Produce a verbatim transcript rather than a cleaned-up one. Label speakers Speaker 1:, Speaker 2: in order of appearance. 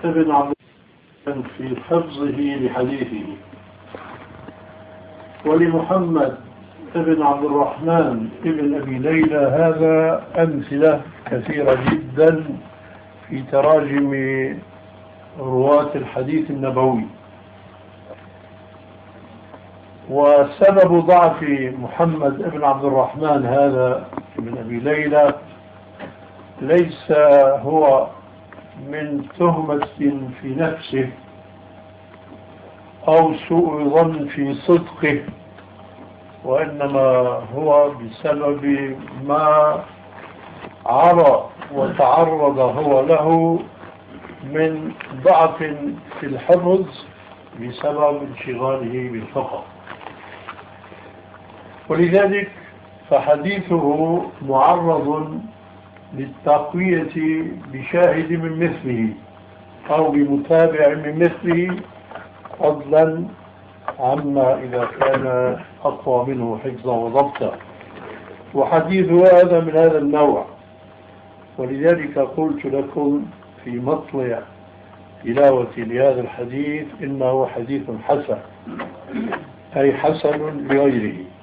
Speaker 1: ابن عبد الرحمن في حفظه لحديثه، ولمحمد ابن عبد الرحمن ابن أبي ليلى هذا أمثلة كثيرة جدا في تراجم رواة الحديث النبوي. وسبب ضعف محمد ابن عبد الرحمن هذا ابن أبي ليلى ليس هو من تهمة في نفسه أو سوء ظن في صدقه، وإنما هو بسبب ما عرى وتعرض هو له من ضعف في الحفظ بسبب انشغاله بالفقه. ولذلك فحديثه معرض للتقوية بشاهد من مثله أو بمتابع من مثله، فضلا عما إذا كان أقوى منه حفظا وضبطا. وحديثه هذا من هذا النوع، ولذلك قلت لكم في مطلع تلاوتي لهذا الحديث إنه حديث حسن، أي حسن لغيره.